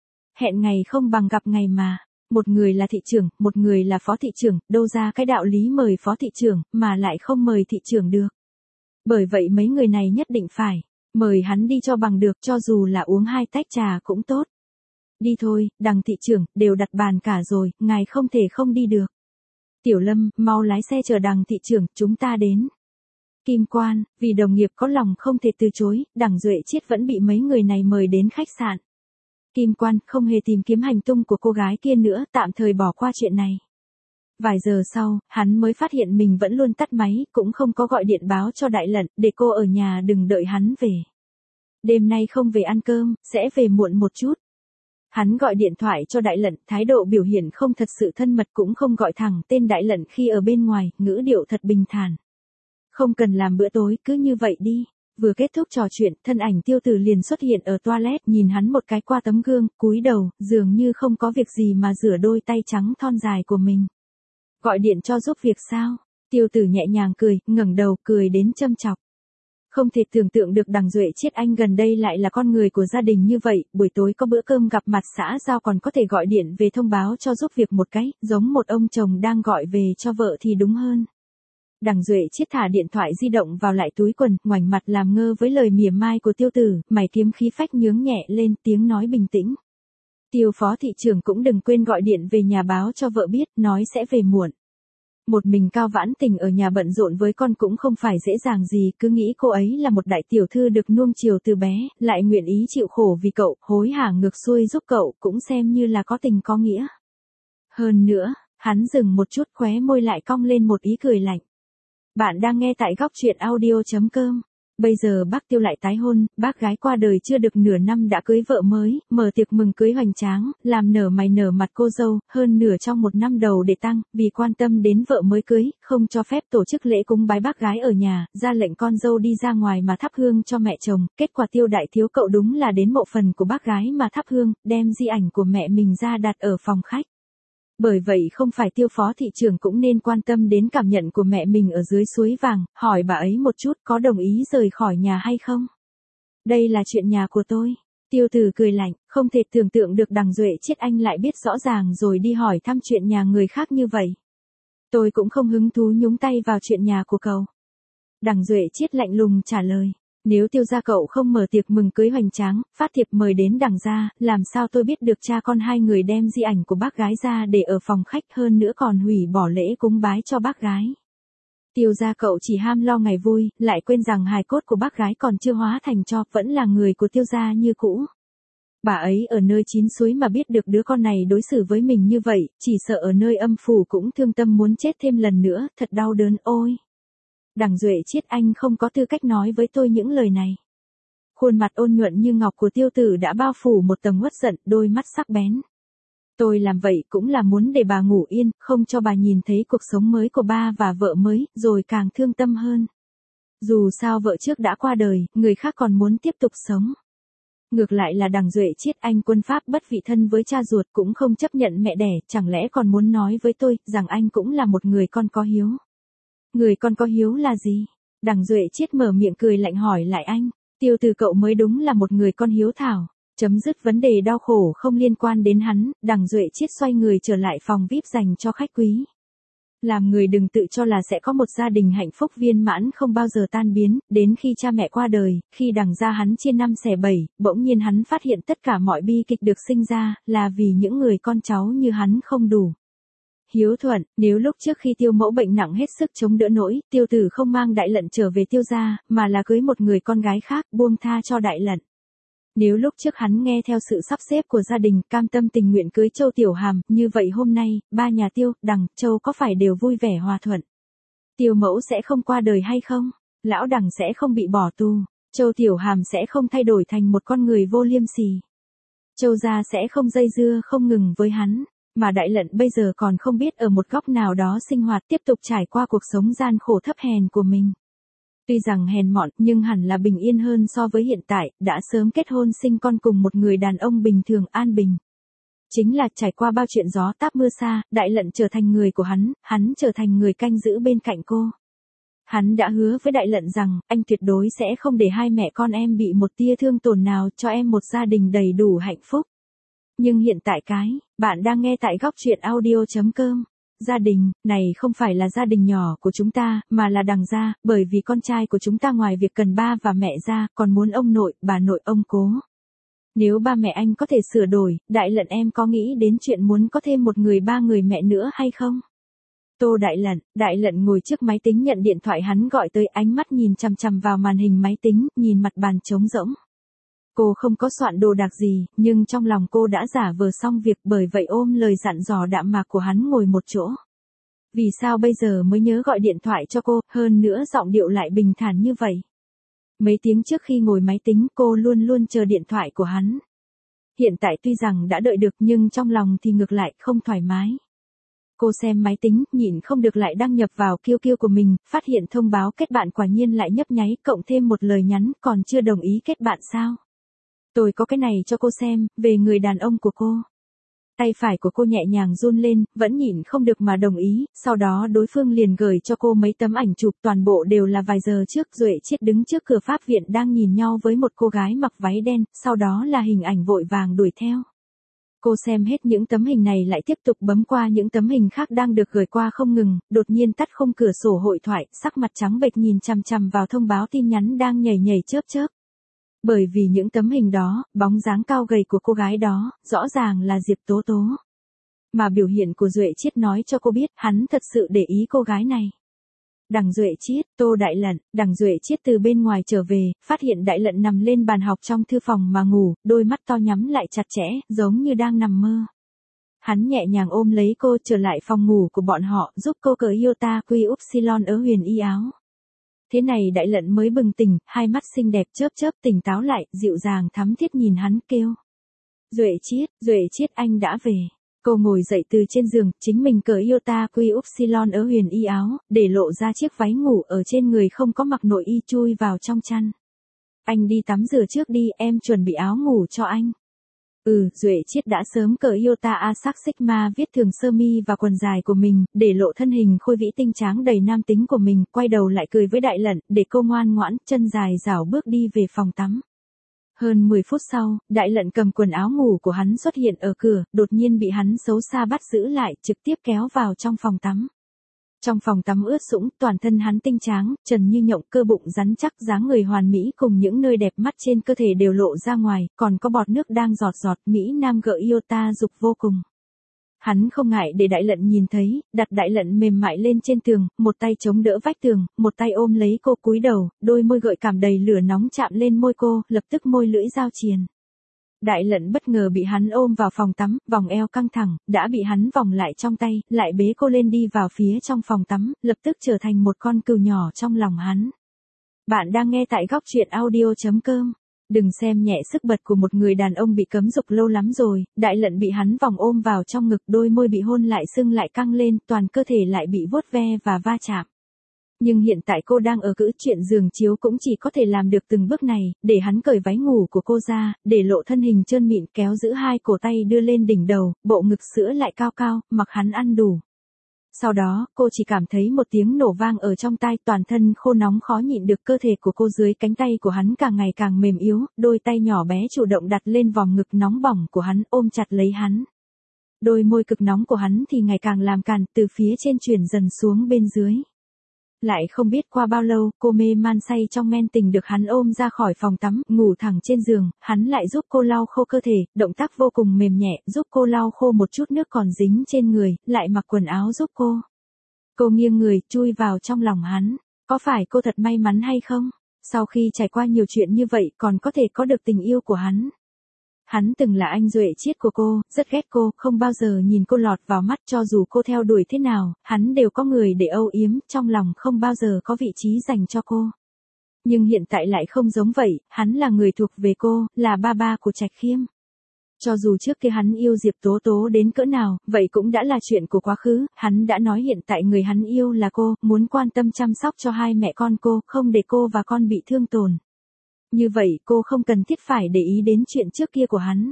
Hẹn ngày không bằng gặp ngày mà. Một người là thị trưởng, một người là phó thị trưởng, đâu ra cái đạo lý mời phó thị trưởng, mà lại không mời thị trưởng được. Bởi vậy mấy người này nhất định phải mời hắn đi cho bằng được, cho dù là uống hai tách trà cũng tốt. Đi thôi, Đằng thị trưởng, đều đặt bàn cả rồi, ngài không thể không đi được. Tiểu Lâm, mau lái xe chờ Đằng thị trưởng, chúng ta đến. Kim Quan, vì đồng nghiệp có lòng không thể từ chối, Đằng Duệ Chiết vẫn bị mấy người này mời đến khách sạn. Kim Quan không hề tìm kiếm hành tung của cô gái kia nữa, tạm thời bỏ qua chuyện này. Vài giờ sau, hắn mới phát hiện mình vẫn luôn tắt máy, cũng không có gọi điện báo cho Đại Lận, để cô ở nhà đừng đợi hắn về. Đêm nay không về ăn cơm, sẽ về muộn một chút. Hắn gọi điện thoại cho Đại Lận, thái độ biểu hiện không thật sự thân mật, cũng không gọi thẳng tên Đại Lận khi ở bên ngoài, ngữ điệu thật bình thản. Không cần làm bữa tối, cứ như vậy đi. Vừa kết thúc trò chuyện, thân ảnh Tiêu Tử liền xuất hiện ở toilet, nhìn hắn một cái qua tấm gương, cúi đầu, dường như không có việc gì mà rửa đôi tay trắng thon dài của mình. Gọi điện cho giúp việc sao? Tiêu Tử nhẹ nhàng cười, ngẩng đầu, cười đến châm chọc. Không thể tưởng tượng được Đằng Duệ Chiết anh gần đây lại là con người của gia đình như vậy, buổi tối có bữa cơm gặp mặt xã giao còn có thể gọi điện về thông báo cho giúp việc một cái, giống một ông chồng đang gọi về cho vợ thì đúng hơn. Đằng Duệ Chiết thả điện thoại di động vào lại túi quần, ngoảnh mặt làm ngơ với lời mỉa mai của Tiêu Tử, mày kiếm khí phách nhướng nhẹ lên, tiếng nói bình tĩnh. Tiêu phó thị trưởng cũng đừng quên gọi điện về nhà báo cho vợ biết, nói sẽ về muộn. Một mình Cao Vãn Tình ở nhà bận rộn với con cũng không phải dễ dàng gì, cứ nghĩ cô ấy là một đại tiểu thư được nuông chiều từ bé, lại nguyện ý chịu khổ vì cậu, hối hả ngược xuôi giúp cậu, cũng xem như là có tình có nghĩa. Hơn nữa, hắn dừng một chút, khóe môi lại cong lên một ý cười lạnh. Bạn đang nghe tại góc truyện audio.com. Bây giờ bác Tiêu lại tái hôn, bác gái qua đời chưa được nửa năm đã cưới vợ mới, mở tiệc mừng cưới hoành tráng, làm nở mày nở mặt cô dâu, hơn nửa trong một năm đầu để tăng, vì quan tâm đến vợ mới cưới, không cho phép tổ chức lễ cúng bái bác gái ở nhà, ra lệnh con dâu đi ra ngoài mà thắp hương cho mẹ chồng, kết quả Tiêu đại thiếu cậu đúng là đến mộ phần của bác gái mà thắp hương, đem di ảnh của mẹ mình ra đặt ở phòng khách. Bởi vậy không phải Tiêu phó thị trưởng cũng nên quan tâm đến cảm nhận của mẹ mình ở dưới suối vàng, hỏi bà ấy một chút có đồng ý rời khỏi nhà hay không. Đây là chuyện nhà của tôi. Tiêu Tử cười lạnh, không thể tưởng tượng được Đằng Duệ Chiết anh lại biết rõ ràng rồi đi hỏi thăm chuyện nhà người khác như vậy. Tôi cũng không hứng thú nhúng tay vào chuyện nhà của cậu. Đằng Duệ Chiết lạnh lùng trả lời. Nếu Tiêu gia cậu không mở tiệc mừng cưới hoành tráng, phát thiệp mời đến Đằng gia, làm sao tôi biết được cha con hai người đem di ảnh của bác gái ra để ở phòng khách, hơn nữa còn hủy bỏ lễ cúng bái cho bác gái. Tiêu gia cậu chỉ ham lo ngày vui, lại quên rằng hài cốt của bác gái còn chưa hóa thành tro, vẫn là người của Tiêu gia như cũ. Bà ấy ở nơi chín suối mà biết được đứa con này đối xử với mình như vậy, chỉ sợ ở nơi âm phủ cũng thương tâm muốn chết thêm lần nữa, thật đau đớn ôi. Đằng Duệ Chiết anh không có tư cách nói với tôi những lời này. Khuôn mặt ôn nhuận như ngọc của Tiêu Tử đã bao phủ một tầng uất giận, đôi mắt sắc bén. Tôi làm vậy cũng là muốn để bà ngủ yên, không cho bà nhìn thấy cuộc sống mới của ba và vợ mới, rồi càng thương tâm hơn. Dù sao vợ trước đã qua đời, người khác còn muốn tiếp tục sống. Ngược lại là Đằng Duệ Chiết, anh quân Pháp bất vị thân với cha ruột cũng không chấp nhận mẹ đẻ, chẳng lẽ còn muốn nói với tôi rằng anh cũng là một người con có hiếu. Người con có hiếu là gì? Đằng Duệ Chiết mở miệng cười lạnh hỏi lại anh. Tiêu Từ cậu mới đúng là một người con hiếu thảo. Chấm dứt vấn đề đau khổ không liên quan đến hắn, Đằng Duệ Chiết xoay người trở lại phòng VIP dành cho khách quý. Làm người đừng tự cho là sẽ có một gia đình hạnh phúc viên mãn không bao giờ tan biến, đến khi cha mẹ qua đời, khi Đằng gia hắn chia 5 xẻ 7, bỗng nhiên hắn phát hiện tất cả mọi bi kịch được sinh ra, là vì những người con cháu như hắn không đủ hiếu thuận. Nếu lúc trước khi Tiêu mẫu bệnh nặng hết sức chống đỡ nổi, Tiêu Tử không mang Đại Lận trở về Tiêu gia, mà là cưới một người con gái khác, buông tha cho Đại Lận. Nếu lúc trước hắn nghe theo sự sắp xếp của gia đình, cam tâm tình nguyện cưới Châu Tiểu Hàm, như vậy hôm nay, ba nhà Tiêu, Đằng, Châu có phải đều vui vẻ hòa thuận? Tiêu mẫu sẽ không qua đời hay không? Lão Đằng sẽ không bị bỏ tù? Châu Tiểu Hàm sẽ không thay đổi thành một con người vô liêm sỉ? Châu gia sẽ không dây dưa không ngừng với hắn? Mà Đại Lận bây giờ còn không biết ở một góc nào đó sinh hoạt tiếp tục trải qua cuộc sống gian khổ thấp hèn của mình. Tuy rằng hèn mọn nhưng hẳn là bình yên hơn so với hiện tại, đã sớm kết hôn sinh con cùng một người đàn ông bình thường an bình. Chính là trải qua bao chuyện gió táp mưa xa, Đại Lận trở thành người của hắn trở thành người canh giữ bên cạnh cô. Hắn đã hứa với Đại Lận rằng, anh tuyệt đối sẽ không để hai mẹ con em bị một tia thương tổn nào, cho em một gia đình đầy đủ hạnh phúc. Nhưng hiện tại bạn đang nghe tại góc truyện audio.com. Gia đình, này không phải là gia đình nhỏ của chúng ta, mà là Đằng gia, bởi vì con trai của chúng ta ngoài việc cần ba và mẹ ra, còn muốn ông nội, bà nội, ông cố. Nếu ba mẹ anh có thể sửa đổi, Đại Lận em có nghĩ đến chuyện muốn có thêm một người ba người mẹ nữa hay không? Tô Đại Lận ngồi trước máy tính nhận điện thoại hắn gọi tới, ánh mắt nhìn chằm chằm vào màn hình máy tính, nhìn mặt bàn trống rỗng. Cô không có soạn đồ đạc gì, nhưng trong lòng cô đã giả vờ xong việc, bởi vậy ôm lời dặn dò đạm mạc của hắn ngồi một chỗ. Vì sao bây giờ mới nhớ gọi điện thoại cho cô, hơn nữa giọng điệu lại bình thản như vậy? Mấy tiếng trước khi ngồi máy tính cô luôn luôn chờ điện thoại của hắn. Hiện tại tuy rằng đã đợi được nhưng trong lòng thì ngược lại không thoải mái. Cô xem máy tính, nhịn không được lại đăng nhập vào QQ của mình, phát hiện thông báo kết bạn quả nhiên lại nhấp nháy, cộng thêm một lời nhắn, còn chưa đồng ý kết bạn sao? Tôi có cái này cho cô xem, về người đàn ông của cô. Tay phải của cô nhẹ nhàng run lên, vẫn nhịn không được mà đồng ý, sau đó đối phương liền gửi cho cô mấy tấm ảnh chụp, toàn bộ đều là vài giờ trước. Duệ Chiết đứng trước cửa pháp viện đang nhìn nhau với một cô gái mặc váy đen, sau đó là hình ảnh vội vàng đuổi theo. Cô xem hết những tấm hình này lại tiếp tục bấm qua những tấm hình khác đang được gửi qua không ngừng, đột nhiên tắt không cửa sổ hội thoại, sắc mặt trắng bệch nhìn chằm chằm vào thông báo tin nhắn đang nhảy nhảy chớp chớp. Bởi vì những tấm hình đó, bóng dáng cao gầy của cô gái đó, rõ ràng là Diệp Tố Tố. Mà biểu hiện của Duệ Chiết nói cho cô biết, hắn thật sự để ý cô gái này. Đằng Duệ Chiết, Tô Đại Lận, Đằng Duệ Chiết từ bên ngoài trở về, phát hiện Đại Lận nằm lên bàn học trong thư phòng mà ngủ, đôi mắt to nhắm lại chặt chẽ, giống như đang nằm mơ. Hắn nhẹ nhàng ôm lấy cô trở lại phòng ngủ của bọn họ, giúp cô cởi Iota Quy Upsilon ở huyền y áo. Thế này Đại Lận mới bừng tỉnh, hai mắt xinh đẹp chớp chớp tỉnh táo lại, dịu dàng thắm thiết nhìn hắn kêu. Duệ Chiết anh đã về. Cô ngồi dậy từ trên giường, chính mình cởi Iota Quy Upsilon ở huyền y áo, để lộ ra chiếc váy ngủ ở trên người không có mặc nội y chui vào trong chăn. Anh đi tắm rửa trước đi, em chuẩn bị áo ngủ cho anh. Duệ Chiết đã sớm cởi Iota Asac Sigma viết thường sơ mi và quần dài của mình, để lộ thân hình khôi vĩ tinh tráng đầy nam tính của mình, quay đầu lại cười với Đại Lận, để cô ngoan ngoãn, chân dài rảo bước đi về phòng tắm. Hơn 10 phút sau, Đại Lận cầm quần áo ngủ của hắn xuất hiện ở cửa, đột nhiên bị hắn xấu xa bắt giữ lại, trực tiếp kéo vào trong phòng tắm. Trong phòng tắm ướt sũng, toàn thân hắn tinh tráng, trần như nhộng, cơ bụng rắn chắc, dáng người hoàn mỹ cùng những nơi đẹp mắt trên cơ thể đều lộ ra ngoài, còn có bọt nước đang giọt giọt, Mỹ Nam gợi Iota dục vô cùng. Hắn không ngại để Đại Lận nhìn thấy, đặt Đại Lận mềm mại lên trên tường, một tay chống đỡ vách tường, một tay ôm lấy cô cúi đầu, đôi môi gợi cảm đầy lửa nóng chạm lên môi cô, lập tức môi lưỡi giao triền. Đại Lận bất ngờ bị hắn ôm vào phòng tắm, vòng eo căng thẳng, đã bị hắn vòng lại trong tay, lại bế cô lên đi vào phía trong phòng tắm, lập tức trở thành một con cừu nhỏ trong lòng hắn. Bạn đang nghe tại góc truyện audio.com. Đừng xem nhẹ sức bật của một người đàn ông bị cấm dục lâu lắm rồi, Đại Lận bị hắn vòng ôm vào trong ngực, đôi môi bị hôn lại sưng lại căng lên, toàn cơ thể lại bị vuốt ve và va chạm. Nhưng hiện tại cô đang ở cữ, chuyện giường chiếu cũng chỉ có thể làm được từng bước này, để hắn cởi váy ngủ của cô ra, để lộ thân hình trơn mịn, kéo giữ hai cổ tay đưa lên đỉnh đầu, bộ ngực sữa lại cao cao, mặc hắn ăn đủ. Sau đó, cô chỉ cảm thấy một tiếng nổ vang ở trong tai, toàn thân khô nóng khó nhịn được, cơ thể của cô dưới cánh tay của hắn càng ngày càng mềm yếu, đôi tay nhỏ bé chủ động đặt lên vòng ngực nóng bỏng của hắn, ôm chặt lấy hắn. Đôi môi cực nóng của hắn thì ngày càng làm càn, từ phía trên chuyển dần xuống bên dưới. Lại không biết qua bao lâu, cô mê man say trong men tình được hắn ôm ra khỏi phòng tắm, ngủ thẳng trên giường, hắn lại giúp cô lau khô cơ thể, động tác vô cùng mềm nhẹ, giúp cô lau khô một chút nước còn dính trên người, lại mặc quần áo giúp cô. Cô nghiêng người, chui vào trong lòng hắn. Có phải cô thật may mắn hay không? Sau khi trải qua nhiều chuyện như vậy còn có thể có được tình yêu của hắn. Hắn từng là anh duệ chiết của cô, rất ghét cô, không bao giờ nhìn cô lọt vào mắt, cho dù cô theo đuổi thế nào, hắn đều có người để âu yếm, trong lòng không bao giờ có vị trí dành cho cô. Nhưng hiện tại lại không giống vậy, hắn là người thuộc về cô, là ba ba của Trạch Khiêm. Cho dù trước kia hắn yêu Diệp Tố Tố đến cỡ nào, vậy cũng đã là chuyện của quá khứ, hắn đã nói hiện tại người hắn yêu là cô, muốn quan tâm chăm sóc cho hai mẹ con cô, không để cô và con bị thương tổn. Như vậy cô không cần thiết phải để ý đến chuyện trước kia của hắn.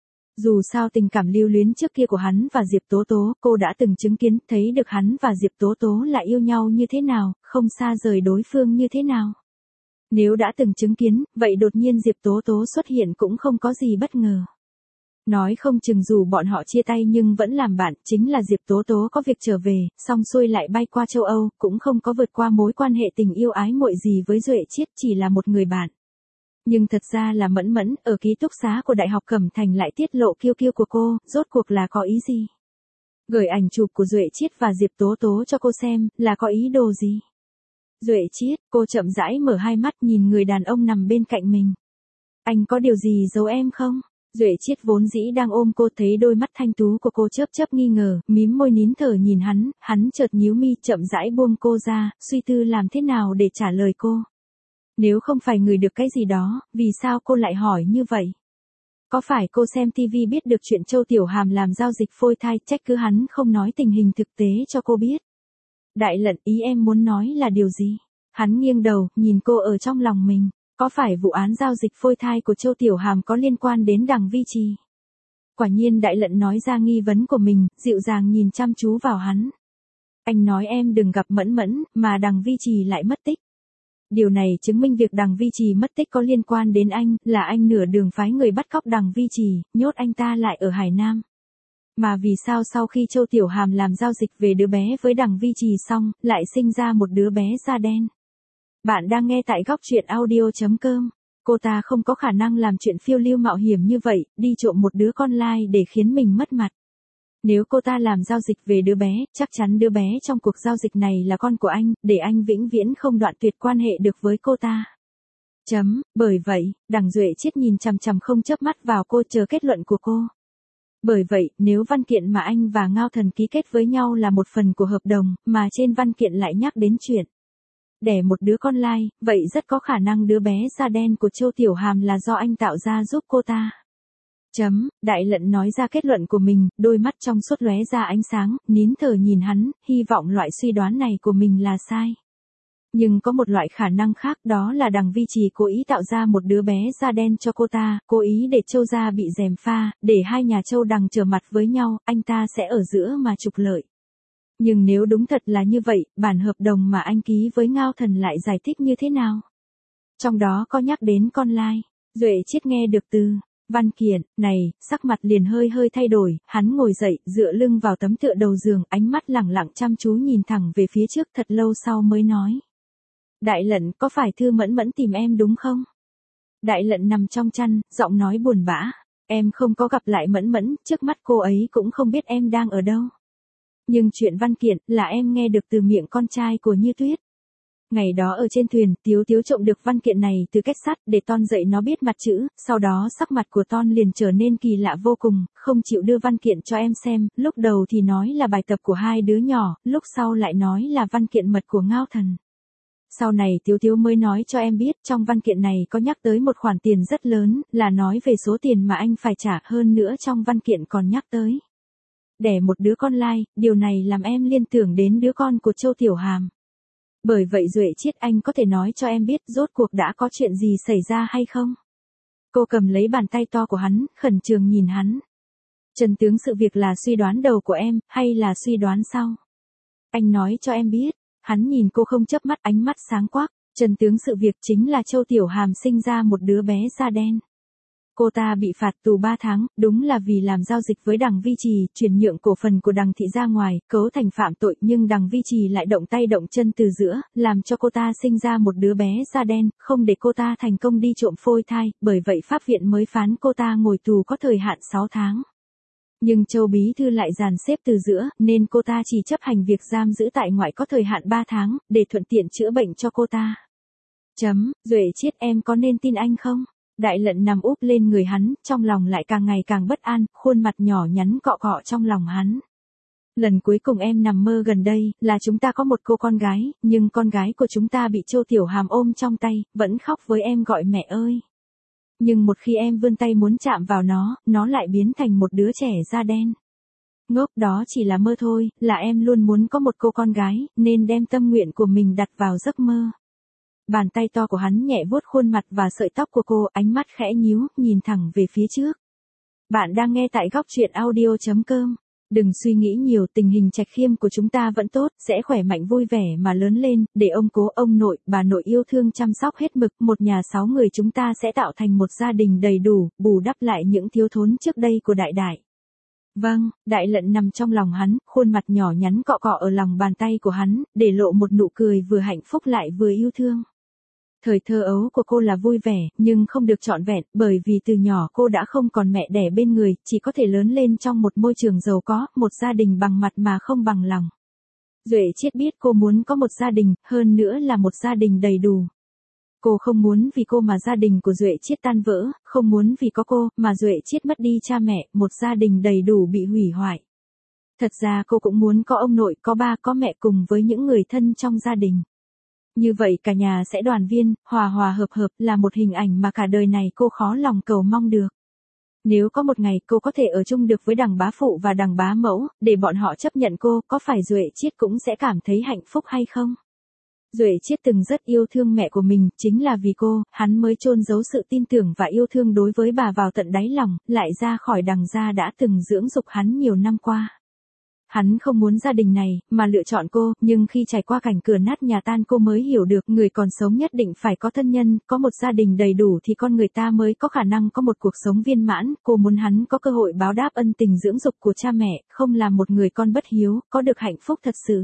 Dù sao tình cảm lưu luyến trước kia của hắn và Diệp Tố Tố, cô đã từng chứng kiến, thấy được hắn và Diệp Tố Tố là yêu nhau như thế nào, không xa rời đối phương như thế nào. Nếu đã từng chứng kiến, vậy đột nhiên Diệp Tố Tố xuất hiện cũng không có gì bất ngờ. Nói không chừng dù bọn họ chia tay nhưng vẫn làm bạn, chính là Diệp Tố Tố có việc trở về, xong xuôi lại bay qua châu Âu, cũng không có vượt qua mối quan hệ tình yêu ái muội gì với Duệ Chiết, chỉ là một người bạn. Nhưng thật ra là Mẫn Mẫn, ở ký túc xá của Đại học Cẩm Thành lại tiết lộ kiêu kiêu của cô, rốt cuộc là có ý gì? Gửi ảnh chụp của Duệ Chiết và Diệp Tố Tố cho cô xem, là có ý đồ gì? Duệ Chiết, cô chậm rãi mở hai mắt nhìn người đàn ông nằm bên cạnh mình. Anh có điều gì giấu em không? Duệ Chiết vốn dĩ đang ôm cô, thấy đôi mắt thanh tú của cô chớp chớp nghi ngờ, mím môi nín thở nhìn hắn chợt nhíu mi, chậm rãi buông cô ra, suy tư làm thế nào để trả lời cô. Nếu không phải ngửi được cái gì đó, vì sao cô lại hỏi như vậy? Có phải cô xem TV biết được chuyện Châu Tiểu Hàm làm giao dịch phôi thai, trách cứ hắn không nói tình hình thực tế cho cô biết? Đại Lận, ý em muốn nói là điều gì? Hắn nghiêng đầu, nhìn cô ở trong lòng mình. Có phải vụ án giao dịch phôi thai của Châu Tiểu Hàm có liên quan đến Đằng Vi Trì? Quả nhiên Đại Lận nói ra nghi vấn của mình, dịu dàng nhìn chăm chú vào hắn. Anh nói em đừng gặp Mẫn Mẫn, mà Đằng Vi Trì lại mất tích. Điều này chứng minh việc Đằng Vi Trì mất tích có liên quan đến anh, là anh nửa đường phái người bắt cóc Đằng Vi Trì, nhốt anh ta lại ở Hải Nam. Mà vì sao sau khi Châu Tiểu Hàm làm giao dịch về đứa bé với Đằng Vi Trì xong, lại sinh ra một đứa bé da đen? Bạn đang nghe tại góc truyện audio.com. Cô ta không có khả năng làm chuyện phiêu lưu mạo hiểm như vậy, đi trộm một đứa con lai để khiến mình mất mặt. Nếu cô ta làm giao dịch về đứa bé, chắc chắn đứa bé trong cuộc giao dịch này là con của anh, để anh vĩnh viễn không đoạn tuyệt quan hệ được với cô ta. Bởi vậy, Đằng Duệ Chiết nhìn chằm chằm không chớp mắt vào cô, chờ kết luận của cô. Bởi vậy, nếu văn kiện mà anh và Ngao Thần ký kết với nhau là một phần của hợp đồng, mà trên văn kiện lại nhắc đến chuyện đẻ một đứa con lai, vậy rất có khả năng đứa bé da đen của Châu Tiểu Hàm là do anh tạo ra giúp cô ta. Đại Lận nói ra kết luận của mình, đôi mắt trong suốt lóe ra ánh sáng, nín thở nhìn hắn, hy vọng loại suy đoán này của mình là sai. Nhưng có một loại khả năng khác, đó là Đằng Vi Trì cố ý tạo ra một đứa bé da đen cho cô ta, cố ý để Châu gia bị gièm pha, để hai nhà Châu Đằng trở mặt với nhau, anh ta sẽ ở giữa mà trục lợi. Nhưng nếu đúng thật là như vậy, bản hợp đồng mà anh ký với Ngao Thần lại giải thích như thế nào? Trong đó có nhắc đến con lai. Duệ Chiết nghe được từ văn kiện này, sắc mặt liền hơi hơi thay đổi, hắn ngồi dậy, dựa lưng vào tấm tựa đầu giường, ánh mắt lẳng lặng chăm chú nhìn thẳng về phía trước, thật lâu sau mới nói. Đại Lận, có phải Thư Mẫn Mẫn tìm em đúng không? Đại Lận nằm trong chăn, giọng nói buồn bã. Em không có gặp lại Mẫn Mẫn, trước mắt cô ấy cũng không biết em đang ở đâu. Nhưng chuyện văn kiện là em nghe được từ miệng con trai của Như Tuyết. Ngày đó ở trên thuyền, Tiếu Tiếu trộm được văn kiện này từ kết sắt để Ton dạy nó biết mặt chữ, sau đó sắc mặt của Ton liền trở nên kỳ lạ vô cùng, không chịu đưa văn kiện cho em xem, lúc đầu thì nói là bài tập của hai đứa nhỏ, lúc sau lại nói là văn kiện mật của Ngao Thần. Sau này Tiếu Tiếu mới nói cho em biết trong văn kiện này có nhắc tới một khoản tiền rất lớn, là nói về số tiền mà anh phải trả, hơn nữa trong văn kiện còn nhắc tới đẻ một đứa con lai, điều này làm em liên tưởng đến đứa con của Châu Tiểu Hàm. Bởi vậy Duệ Chiết, anh có thể nói cho em biết rốt cuộc đã có chuyện gì xảy ra hay không? Cô cầm lấy bàn tay to của hắn, khẩn trương nhìn hắn. Chân tướng sự việc là suy đoán đầu của em, hay là suy đoán sau? Anh nói cho em biết. Hắn nhìn cô không chớp mắt, ánh mắt sáng quắc. Chân tướng sự việc chính là Châu Tiểu Hàm sinh ra một đứa bé da đen. Cô ta bị phạt tù 3 tháng, đúng là vì làm giao dịch với Đằng Vi Trì, chuyển nhượng cổ phần của Đằng Thị ra ngoài, cấu thành phạm tội, nhưng Đằng Vi Trì lại động tay động chân từ giữa, làm cho cô ta sinh ra một đứa bé da đen, không để cô ta thành công đi trộm phôi thai, bởi vậy pháp viện mới phán cô ta ngồi tù có thời hạn 6 tháng. Nhưng Châu bí thư lại dàn xếp từ giữa, nên cô ta chỉ chấp hành việc giam giữ tại ngoại có thời hạn 3 tháng, để thuận tiện chữa bệnh cho cô ta. Duệ Chiết, em có nên tin anh không? Đại Lận nằm úp lên người hắn, trong lòng lại càng ngày càng bất an, khuôn mặt nhỏ nhắn cọ cọ trong lòng hắn. Lần cuối cùng em nằm mơ gần đây, là chúng ta có một cô con gái, nhưng con gái của chúng ta bị Châu Tiểu Hàm ôm trong tay, vẫn khóc với em gọi mẹ ơi. Nhưng một khi em vươn tay muốn chạm vào nó lại biến thành một đứa trẻ da đen. Ngốc, đó chỉ là mơ thôi, là em luôn muốn có một cô con gái, nên đem tâm nguyện của mình đặt vào giấc mơ. Bàn tay to của hắn nhẹ vuốt khuôn mặt và sợi tóc của cô, ánh mắt khẽ nhíu, nhìn thẳng về phía trước. Bạn đang nghe tại góc truyện audio.com. Đừng suy nghĩ nhiều, tình hình Trạch Khiêm của chúng ta vẫn tốt, sẽ khỏe mạnh vui vẻ mà lớn lên, để ông cố, ông nội, bà nội yêu thương chăm sóc hết mực, một nhà 6 người chúng ta sẽ tạo thành một gia đình đầy đủ, bù đắp lại những thiếu thốn trước đây của Đại Đại. Vâng, Đại Lận nằm trong lòng hắn, khuôn mặt nhỏ nhắn cọ cọ ở lòng bàn tay của hắn, để lộ một nụ cười vừa hạnh phúc lại vừa yêu thương. Thời thơ ấu của cô là vui vẻ, nhưng không được trọn vẹn, bởi vì từ nhỏ cô đã không còn mẹ đẻ bên người, chỉ có thể lớn lên trong một môi trường giàu có, một gia đình bằng mặt mà không bằng lòng. Duệ Chiết biết cô muốn có một gia đình, hơn nữa là một gia đình đầy đủ. Cô không muốn vì cô mà gia đình của Duệ Chiết tan vỡ, không muốn vì có cô mà Duệ Chiết mất đi cha mẹ, một gia đình đầy đủ bị hủy hoại. Thật ra cô cũng muốn có ông nội, có ba, có mẹ cùng với những người thân trong gia đình. Như vậy cả nhà sẽ đoàn viên, hòa hòa hợp hợp, là một hình ảnh mà cả đời này cô khó lòng cầu mong được. Nếu có một ngày cô có thể ở chung được với Đằng bá phụ và Đằng bá mẫu, để bọn họ chấp nhận cô, có phải Duệ Chiết cũng sẽ cảm thấy hạnh phúc hay không? Duệ Chiết từng rất yêu thương mẹ của mình, chính là vì cô, hắn mới chôn giấu sự tin tưởng và yêu thương đối với bà vào tận đáy lòng, lại ra khỏi Đằng gia đã từng dưỡng dục hắn nhiều năm qua. Hắn không muốn gia đình này, mà lựa chọn cô, nhưng khi trải qua cảnh cửa nát nhà tan cô mới hiểu được người còn sống nhất định phải có thân nhân, có một gia đình đầy đủ thì con người ta mới có khả năng có một cuộc sống viên mãn. Cô muốn hắn có cơ hội báo đáp ân tình dưỡng dục của cha mẹ, không làm một người con bất hiếu, có được hạnh phúc thật sự.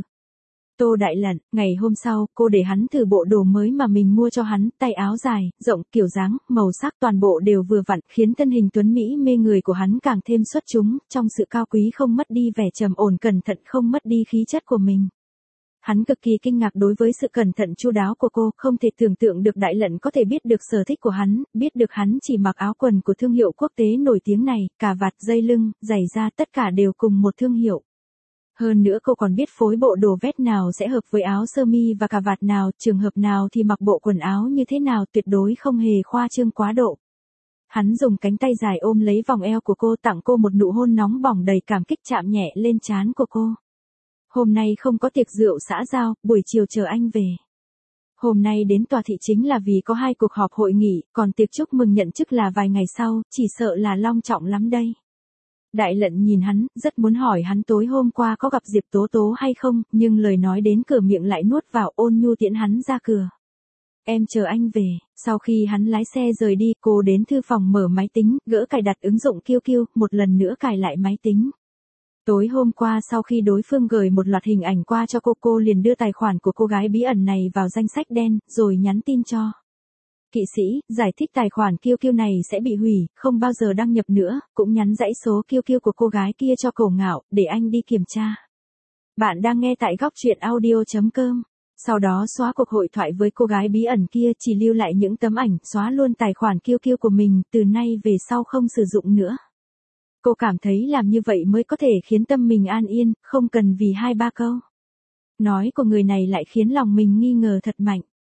Tô Đại Lận, ngày hôm sau, cô để hắn thử bộ đồ mới mà mình mua cho hắn, tay áo dài, rộng, kiểu dáng, màu sắc toàn bộ đều vừa vặn, khiến thân hình tuấn mỹ mê người của hắn càng thêm xuất chúng, trong sự cao quý không mất đi vẻ trầm ổn, cẩn thận không mất đi khí chất của mình. Hắn cực kỳ kinh ngạc đối với sự cẩn thận chu đáo của cô, không thể tưởng tượng được Đại Lận có thể biết được sở thích của hắn, biết được hắn chỉ mặc áo quần của thương hiệu quốc tế nổi tiếng này, cà vạt, dây lưng, giày da tất cả đều cùng một thương hiệu. Hơn nữa cô còn biết phối bộ đồ vest nào sẽ hợp với áo sơ mi và cà vạt nào, trường hợp nào thì mặc bộ quần áo như thế nào, tuyệt đối không hề khoa trương quá độ. Hắn dùng cánh tay dài ôm lấy vòng eo của cô, tặng cô một nụ hôn nóng bỏng đầy cảm kích, chạm nhẹ lên trán của cô. Hôm nay không có tiệc rượu xã giao, buổi chiều chờ anh về. Hôm nay đến tòa thị chính là vì có 2 cuộc họp hội nghị, còn tiệc chúc mừng nhận chức là vài ngày sau, chỉ sợ là long trọng lắm đây. Đại Lận nhìn hắn, rất muốn hỏi hắn tối hôm qua có gặp Diệp Tố Tố hay không, nhưng lời nói đến cửa miệng lại nuốt vào, ôn nhu tiễn hắn ra cửa. Em chờ anh về. Sau khi hắn lái xe rời đi, cô đến thư phòng mở máy tính, gỡ cài đặt ứng dụng QQ, một lần nữa cài lại máy tính. Tối hôm qua sau khi đối phương gửi một loạt hình ảnh qua cho cô liền đưa tài khoản của cô gái bí ẩn này vào danh sách đen, rồi nhắn tin cho kỵ sĩ, giải thích tài khoản QQ này sẽ bị hủy, không bao giờ đăng nhập nữa, cũng nhắn dãy số QQ của cô gái kia cho Cổ Ngạo, để anh đi kiểm tra. Bạn đang nghe tại góc truyện audio.com. Sau đó xóa cuộc hội thoại với cô gái bí ẩn kia, chỉ lưu lại những tấm ảnh, xóa luôn tài khoản QQ của mình, từ nay về sau không sử dụng nữa. Cô cảm thấy làm như vậy mới có thể khiến tâm mình an yên, không cần vì 2-3 câu nói của người này lại khiến lòng mình nghi ngờ thật mạnh.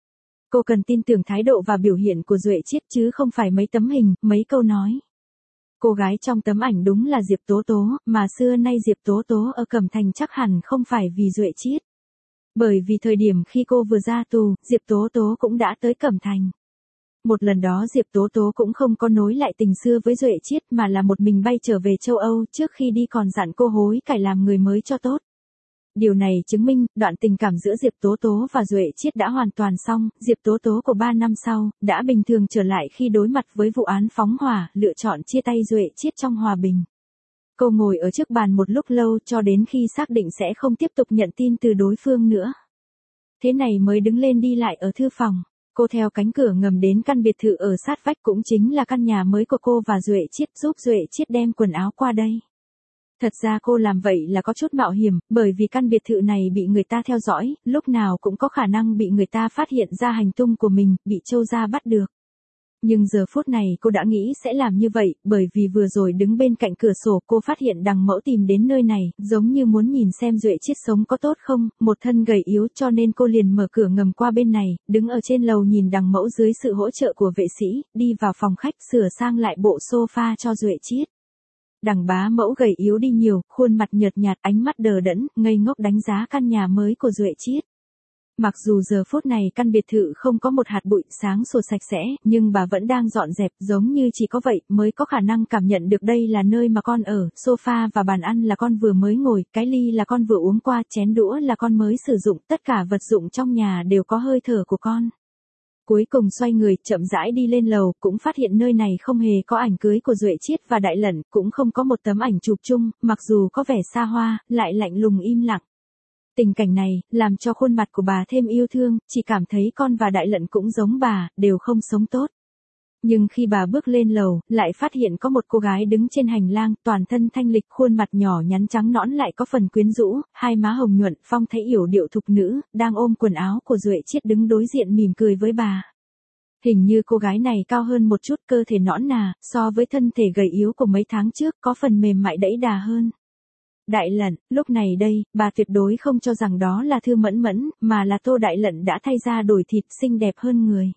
Cô cần tin tưởng thái độ và biểu hiện của Duệ Chiết chứ không phải mấy tấm hình, mấy câu nói. Cô gái trong tấm ảnh đúng là Diệp Tố Tố, mà xưa nay Diệp Tố Tố ở Cẩm Thành chắc hẳn không phải vì Duệ Chiết. Bởi vì thời điểm khi cô vừa ra tù, Diệp Tố Tố cũng đã tới Cẩm Thành. Một lần đó Diệp Tố Tố cũng không có nối lại tình xưa với Duệ Chiết mà là một mình bay trở về châu Âu, trước khi đi còn dặn cô hối cải làm người mới cho tốt. Điều này chứng minh, đoạn tình cảm giữa Diệp Tố Tố và Duệ Chiết đã hoàn toàn xong, Diệp Tố Tố của 3 năm sau, đã bình thường trở lại khi đối mặt với vụ án phóng hỏa, lựa chọn chia tay Duệ Chiết trong hòa bình. Cô ngồi ở trước bàn một lúc lâu cho đến khi xác định sẽ không tiếp tục nhận tin từ đối phương nữa. Thế này mới đứng lên đi lại ở thư phòng. Cô theo cánh cửa ngầm đến căn biệt thự ở sát vách cũng chính là căn nhà mới của cô và Duệ Chiết, giúp Duệ Chiết đem quần áo qua đây. Thật ra cô làm vậy là có chút mạo hiểm, bởi vì căn biệt thự này bị người ta theo dõi, lúc nào cũng có khả năng bị người ta phát hiện ra hành tung của mình, bị Châu gia bắt được. Nhưng giờ phút này cô đã nghĩ sẽ làm như vậy, bởi vì vừa rồi đứng bên cạnh cửa sổ cô phát hiện Đằng Mẫu tìm đến nơi này, giống như muốn nhìn xem Duệ Chiết sống có tốt không, một thân gầy yếu cho nên cô liền mở cửa ngầm qua bên này, đứng ở trên lầu nhìn Đằng Mẫu dưới sự hỗ trợ của vệ sĩ, đi vào phòng khách sửa sang lại bộ sofa cho Duệ Chiết. Đằng bá Mẫu gầy yếu đi nhiều, khuôn mặt nhợt nhạt, ánh mắt đờ đẫn, ngây ngốc đánh giá căn nhà mới của Duệ Chiết. Mặc dù giờ phút này căn biệt thự không có một hạt bụi, sáng sủa sạch sẽ, nhưng bà vẫn đang dọn dẹp, giống như chỉ có vậy mới có khả năng cảm nhận được đây là nơi mà con ở, sofa và bàn ăn là con vừa mới ngồi, cái ly là con vừa uống qua, chén đũa là con mới sử dụng, tất cả vật dụng trong nhà đều có hơi thở của con. Cuối cùng xoay người, chậm rãi đi lên lầu, cũng phát hiện nơi này không hề có ảnh cưới của Duệ Chiết và Đại Lẩn, cũng không có một tấm ảnh chụp chung, mặc dù có vẻ xa hoa, lại lạnh lùng im lặng. Tình cảnh này, làm cho khuôn mặt của bà thêm yêu thương, chỉ cảm thấy con và Đại Lận cũng giống bà, đều không sống tốt. Nhưng khi bà bước lên lầu, lại phát hiện có một cô gái đứng trên hành lang, toàn thân thanh lịch, khuôn mặt nhỏ nhắn trắng nõn lại có phần quyến rũ, hai má hồng nhuận, phong thái yểu điệu thục nữ, đang ôm quần áo của Duệ Chiết đứng đối diện mỉm cười với bà. Hình như cô gái này cao hơn một chút, cơ thể nõn nà, so với thân thể gầy yếu của mấy tháng trước, có phần mềm mại đẫy đà hơn. Đại Lận, lúc này đây, bà tuyệt đối không cho rằng đó là Thư Mẫn Mẫn, mà là Tô Đại Lận đã thay ra đổi thịt, xinh đẹp hơn người.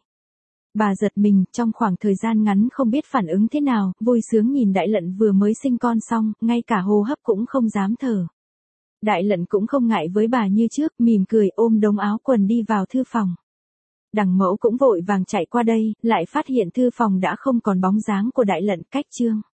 Bà giật mình, trong khoảng thời gian ngắn không biết phản ứng thế nào, vui sướng nhìn Đại Lận vừa mới sinh con xong, ngay cả hô hấp cũng không dám thở. Đại Lận cũng không ngại với bà như trước, mỉm cười ôm đống áo quần đi vào thư phòng. Đằng Mẫu cũng vội vàng chạy qua đây, lại phát hiện thư phòng đã không còn bóng dáng của Đại Lận, cách Trương